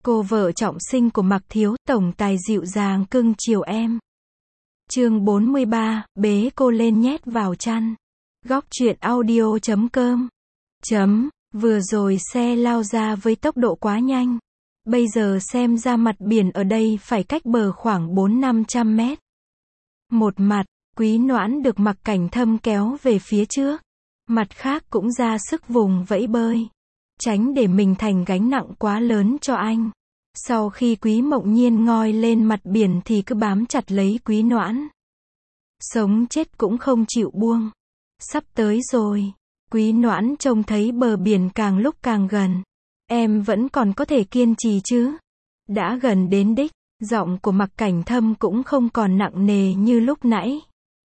Cô vợ trọng sinh của Mạc Thiếu, tổng tài dịu dàng cưng chiều em. Chương 43, bế cô lên nhét vào chăn. Góc truyện audio.com. Vừa rồi xe lao ra với tốc độ quá nhanh. Bây giờ xem ra mặt biển ở đây phải cách bờ khoảng 400-500 mét. Một mặt, Quý Noãn được Mạc Cảnh Thâm kéo về phía trước. Mặt khác cũng ra sức vùng vẫy bơi. Tránh để mình thành gánh nặng quá lớn cho anh. Sau khi Quý Mộng Nhiên ngoi lên mặt biển thì cứ bám chặt lấy Quý Noãn. Sống chết cũng không chịu buông. Sắp tới rồi. Quý Noãn trông thấy bờ biển càng lúc càng gần. Em vẫn còn có thể kiên trì chứ? Đã gần đến đích, giọng của Mạc Cảnh Thâm cũng không còn nặng nề như lúc nãy.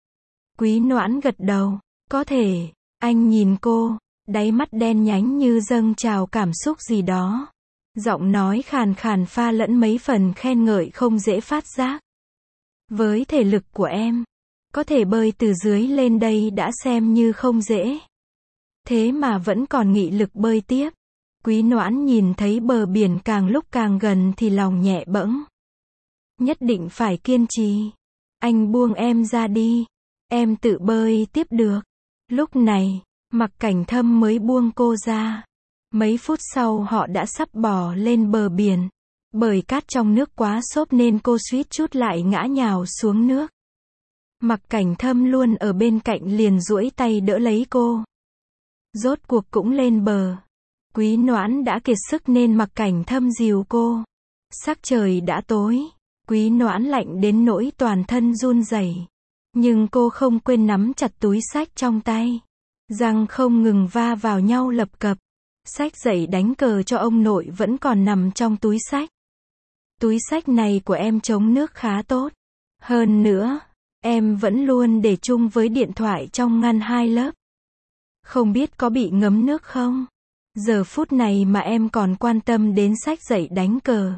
Quý Noãn gật đầu. Có thể. Anh nhìn cô, đáy mắt đen nhánh như dâng trào cảm xúc gì đó. Giọng nói khàn khàn pha lẫn mấy phần khen ngợi không dễ phát giác. Với thể lực của em, có thể bơi từ dưới lên đây đã xem như không dễ. Thế mà vẫn còn nghị lực bơi tiếp. Quý Noãn nhìn thấy bờ biển càng lúc càng gần thì lòng nhẹ bẫng. Nhất định phải kiên trì. Anh buông em ra đi. Em tự bơi tiếp được. Lúc này, Mạc Cảnh Thâm mới buông cô ra. Mấy phút sau họ đã sắp bò lên bờ biển. Bởi cát trong nước quá xốp nên cô suýt chút lại ngã nhào xuống nước. Mạc Cảnh Thâm luôn ở bên cạnh liền duỗi tay đỡ lấy cô. Rốt cuộc cũng lên bờ. Quý Noãn đã kiệt sức nên Mạc Cảnh Thâm dìu cô. Sắc trời đã tối. Quý Noãn lạnh đến nỗi toàn thân run rẩy. Nhưng cô không quên nắm chặt túi xách trong tay. Răng không ngừng va vào nhau lập cập. Xách dậy đánh cờ cho ông nội vẫn còn nằm trong túi xách. Túi xách này của em chống nước khá tốt. Hơn nữa, em vẫn luôn để chung với điện thoại trong ngăn 2 lớp. Không biết có bị ngấm nước không? Giờ phút này mà em còn quan tâm đến xách dậy đánh cờ.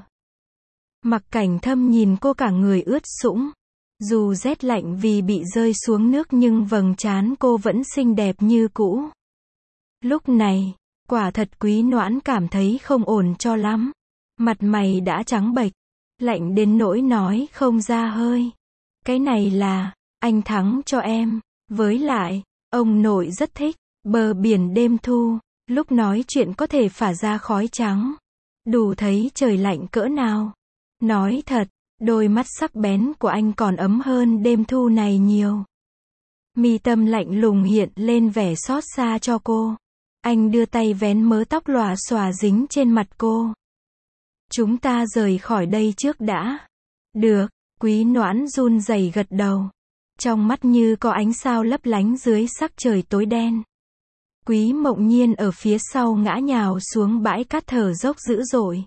Mạc Cảnh Thâm nhìn cô cả người ướt sũng. Dù rét lạnh vì bị rơi xuống nước nhưng vầng trán cô vẫn xinh đẹp như cũ. Lúc này, quả thật Quý Noãn cảm thấy không ổn cho lắm. Mặt mày đã trắng bệch, lạnh đến nỗi nói không ra hơi. Cái này là, anh thắng cho em. Với lại, ông nội rất thích, bờ biển đêm thu, lúc nói chuyện có thể phả ra khói trắng. Đủ thấy trời lạnh cỡ nào. Nói thật, đôi mắt sắc bén của anh còn ấm hơn đêm thu này nhiều. Mi tâm lạnh lùng hiện lên vẻ xót xa cho cô. Anh đưa tay vén mớ tóc lòa xòa dính trên mặt cô. Chúng ta rời khỏi đây trước đã. Được, Quý Noãn run rẩy gật đầu. Trong mắt như có ánh sao lấp lánh dưới sắc trời tối đen. Quý Mộng Nhiên ở phía sau ngã nhào xuống bãi cát thở dốc dữ dội.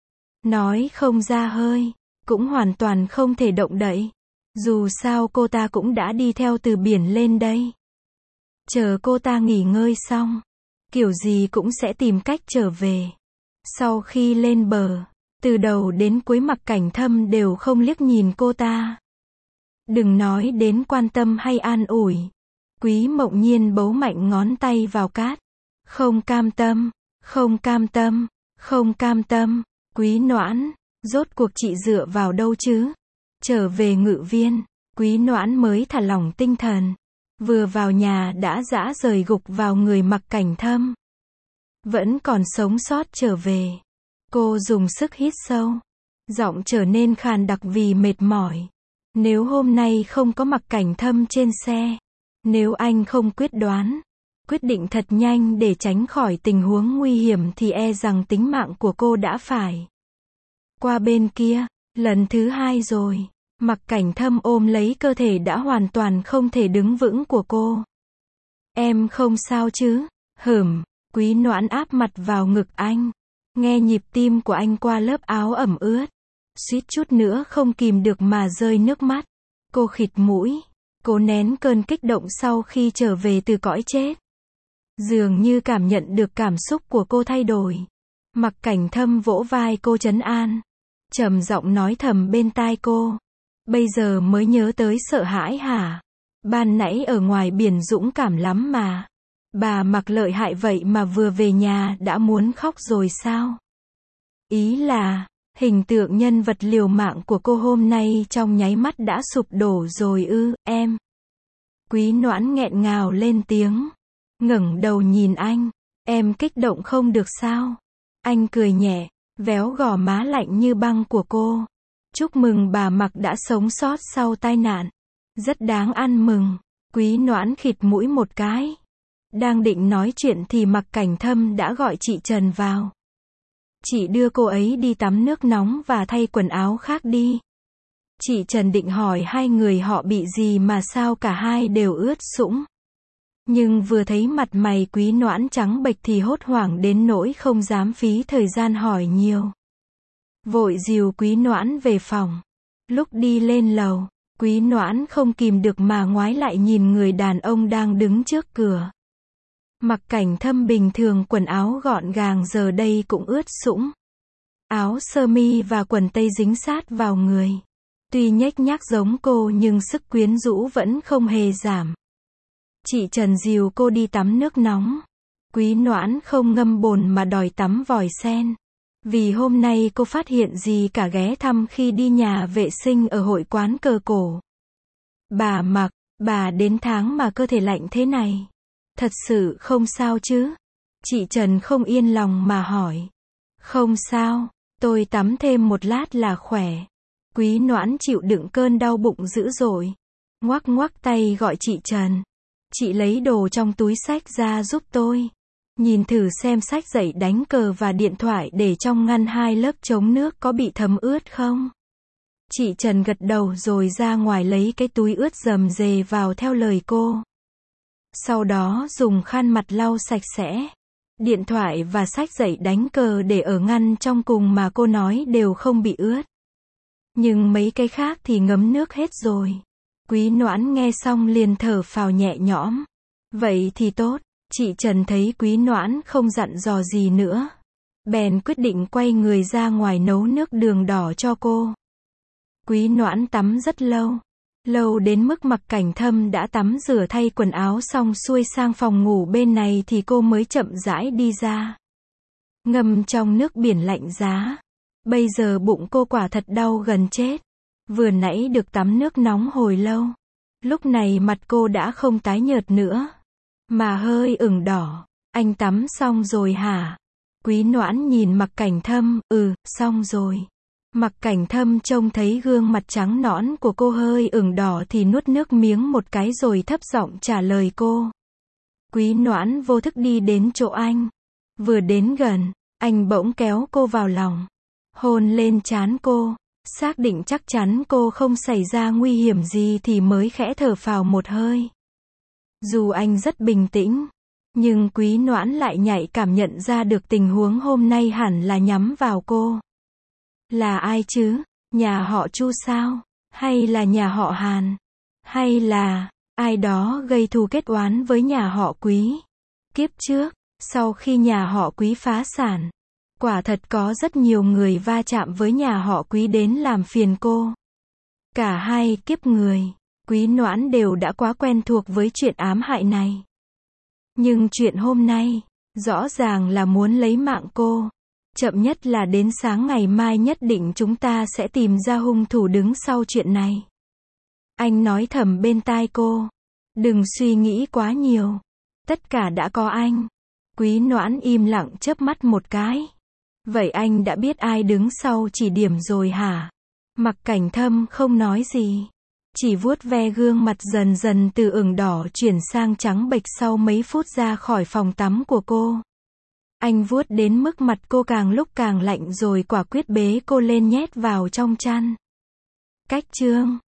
Nói không ra hơi, cũng hoàn toàn không thể động đậy. Dù sao cô ta cũng đã đi theo từ biển lên đây. Chờ cô ta nghỉ ngơi xong, kiểu gì cũng sẽ tìm cách trở về. Sau khi lên bờ, từ đầu đến cuối Mạc Cảnh Thâm đều không liếc nhìn cô ta. Đừng nói đến quan tâm hay an ủi. Quý Mộng Nhiên bấu mạnh ngón tay vào cát. Không cam tâm, không cam tâm, không cam tâm. Quý Noãn, rốt cuộc chị dựa vào đâu chứ? Trở về Ngự Viên, Quý Noãn mới thả lỏng tinh thần. Vừa vào nhà đã dã rời gục vào người Mạc Cảnh Thâm. Vẫn còn sống sót trở về. Cô dùng sức hít sâu. Giọng trở nên khàn đặc vì mệt mỏi. Nếu hôm nay không có Mạc Cảnh Thâm trên xe, nếu anh không quyết đoán, quyết định thật nhanh để tránh khỏi tình huống nguy hiểm thì e rằng tính mạng của cô đã phải. Qua bên kia, lần thứ 2 rồi, Mạc Cảnh Thâm ôm lấy cơ thể đã hoàn toàn không thể đứng vững của cô. Em không sao chứ? Quý Noãn áp mặt vào ngực anh. Nghe nhịp tim của anh qua lớp áo ẩm ướt. Suýt chút nữa không kìm được mà rơi nước mắt. Cô khịt mũi. Cố nén cơn kích động sau khi trở về từ cõi chết. Dường như cảm nhận được cảm xúc của cô thay đổi. Mạc Cảnh Thâm vỗ vai cô trấn an. Trầm giọng nói thầm bên tai cô. Bây giờ mới nhớ tới sợ hãi hả? Ban nãy ở ngoài biển dũng cảm lắm mà. Bà Mạc lợi hại vậy mà vừa về nhà đã muốn khóc rồi sao? Ý là, Hình tượng nhân vật liều mạng của cô hôm nay trong nháy mắt đã sụp đổ rồi ư, em. Quý Noãn nghẹn ngào lên tiếng. Ngẩng đầu nhìn anh. Em kích động không được sao? Anh cười nhẹ, véo gò má lạnh như băng của cô. Chúc mừng bà Mặc đã sống sót sau tai nạn. Rất đáng ăn mừng. Quý Noãn khịt mũi một cái. Đang định nói chuyện thì Mặc Cảnh Thâm đã gọi chị Trần vào. Chị đưa cô ấy đi tắm nước nóng và thay quần áo khác đi. Chị Trần định hỏi hai người họ bị gì mà sao cả hai đều ướt sũng. Nhưng vừa thấy mặt mày Quý Noãn trắng bệch thì hốt hoảng đến nỗi không dám phí thời gian hỏi nhiều. Vội dìu Quý Noãn về phòng. Lúc đi lên lầu, Quý Noãn không kìm được mà ngoái lại nhìn người đàn ông đang đứng trước cửa. Mặc Cảnh Thâm bình thường quần áo gọn gàng giờ đây cũng ướt sũng. Áo sơ mi và quần tây dính sát vào người. Tuy nhếch nhác giống cô nhưng sức quyến rũ vẫn không hề giảm. Chị Trần dìu cô đi tắm nước nóng. Quý Noãn không ngâm bồn mà đòi tắm vòi sen. Vì hôm nay cô phát hiện gì cả ghé thăm khi đi nhà vệ sinh ở hội quán cờ cổ. Bà Mặc, bà đến tháng mà cơ thể lạnh thế này. Thật sự không sao chứ? Chị Trần không yên lòng mà hỏi. Không sao, tôi tắm thêm một lát là khỏe. Quý Noãn chịu đựng cơn đau bụng dữ dội. Ngoắc ngoắc tay gọi chị Trần. Chị lấy đồ trong túi xách ra giúp tôi. Nhìn thử xem sách giấy đánh cờ và điện thoại để trong ngăn hai lớp chống nước có bị thấm ướt không? Chị Trần gật đầu rồi ra ngoài lấy cái túi ướt rầm rề vào theo lời cô. Sau đó dùng khăn mặt lau sạch sẽ. Điện thoại và sách giấy đánh cờ để ở ngăn trong cùng mà cô nói đều không bị ướt. Nhưng mấy cái khác thì ngấm nước hết rồi. Quý Noãn nghe xong liền thở phào nhẹ nhõm. Vậy thì tốt. Chị Trần thấy Quý Noãn không dặn dò gì nữa. Bèn quyết định quay người ra ngoài nấu nước đường đỏ cho cô. Quý Noãn tắm rất lâu. Lâu đến mức Mặc Cảnh Thâm đã tắm rửa thay quần áo xong xuôi sang phòng ngủ bên này thì cô mới chậm rãi đi ra. Ngâm trong nước biển lạnh giá. Bây giờ bụng cô quả thật đau gần chết. Vừa nãy được tắm nước nóng hồi lâu. Lúc này mặt cô đã không tái nhợt nữa, mà hơi ửng đỏ. Anh tắm xong rồi hả? Quý Noãn nhìn Mặc Cảnh Thâm, xong rồi. Mặc Cảnh Thâm trông thấy gương mặt trắng nõn của cô hơi ửng đỏ thì nuốt nước miếng một cái rồi thấp giọng trả lời cô. Quý Noãn vô thức đi đến chỗ anh. Vừa đến gần, anh bỗng kéo cô vào lòng. Hôn lên trán cô. Xác định chắc chắn cô không xảy ra nguy hiểm gì thì mới khẽ thở phào một hơi. Dù anh rất bình tĩnh, nhưng Quý Noãn lại nhạy cảm nhận ra được tình huống hôm nay hẳn là nhắm vào cô. Là ai chứ? Nhà họ Chu sao? Hay là nhà họ Hàn? Hay là ai đó gây thù kết oán với nhà họ Quý? Kiếp trước, sau khi nhà họ Quý phá sản, quả thật có rất nhiều người va chạm với nhà họ Quý đến làm phiền cô. Cả hai kiếp người, Quý Noãn đều đã quá quen thuộc với chuyện ám hại này. Nhưng chuyện hôm nay, rõ ràng là muốn lấy mạng cô. Chậm nhất là đến sáng ngày mai nhất định chúng ta sẽ tìm ra hung thủ đứng sau chuyện này. Anh nói thầm bên tai cô. Đừng suy nghĩ quá nhiều. Tất cả đã có anh. Quý Noãn im lặng chớp mắt một cái. Vậy anh đã biết ai đứng sau chỉ điểm rồi hả? Mặc Cảnh Thâm không nói gì. Chỉ vuốt ve gương mặt dần dần từ ửng đỏ chuyển sang trắng bệch sau mấy phút ra khỏi phòng tắm của cô. Anh vuốt đến mức mặt cô càng lúc càng lạnh rồi quả quyết bế cô lên nhét vào trong chăn. Cách chương